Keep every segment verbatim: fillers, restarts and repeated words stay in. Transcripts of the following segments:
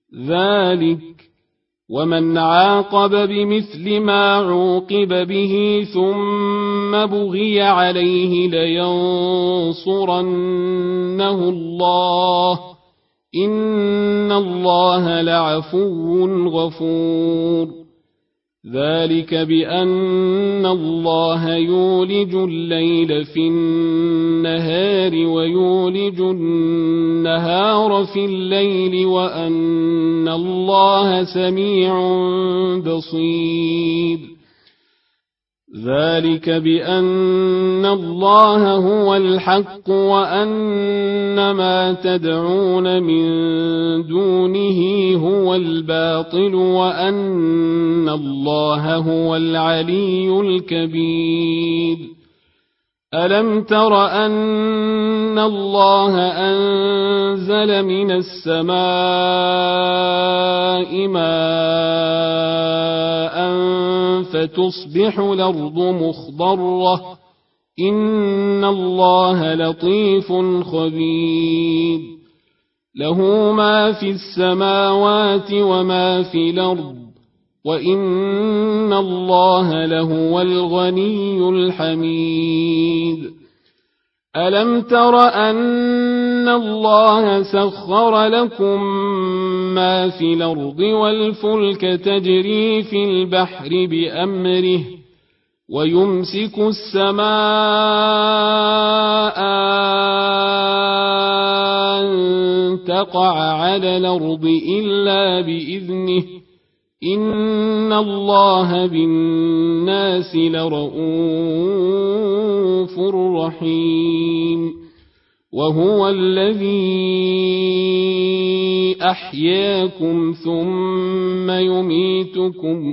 ذلك ومن عاقب بمثل ما عوقب به ثم بغي عليه لينصرنه الله إن الله لعفو غفور ذلك بأن الله يولج الليل في النهار ويولج النهار في الليل وأن الله سميع بصير ذلك بأن الله هو الحق وأن ما تدعون من دونه هو الباطل وأن الله هو العلي الكبير ألم تر أن الله أنزل من السماء ماء فتصبح الأرض مخضرة إن الله لطيف خبير له ما في السماوات وما في الأرض وإن الله لهو الغني الحميد ألم تر أن الله سخر لكم ما في الأرض والفلك تجري في البحر بأمره ويمسك السماء أن تقع على الأرض إلا بإذنه إن الله بالناس لرءوف رحيم وهو الذي أحياكم ثم يميتكم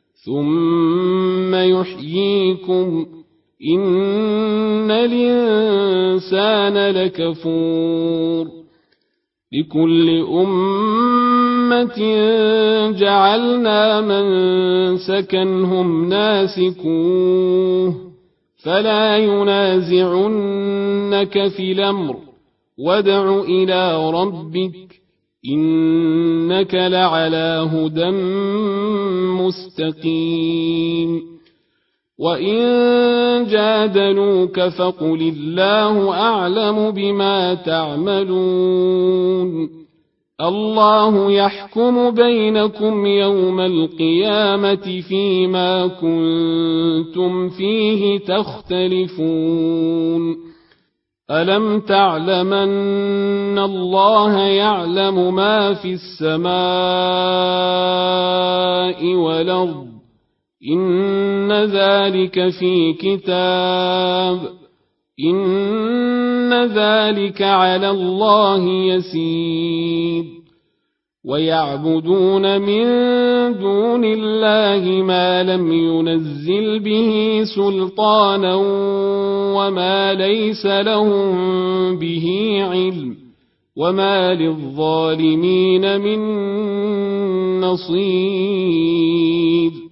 ثم يحييكم إن الإنسان لكفور لكل أمة جعلنا من سكنهم ناسكوه فلا ينازعنك في الأمر وادع إلى ربك إنك لعلى هدى مستقيم وإن جادلوك فقل الله أعلم بما تعملون الله يحكم بينكم يوم القيامة فيما كنتم فيه تختلفون ألم تعلمن الله يعلم ما في السماء والأرض إن ذلك في كتاب إن ذلك على الله يسير ويعبدون من دون الله ما لم ينزل به سلطانا وما ليس لهم به علم وما للظالمين من نصير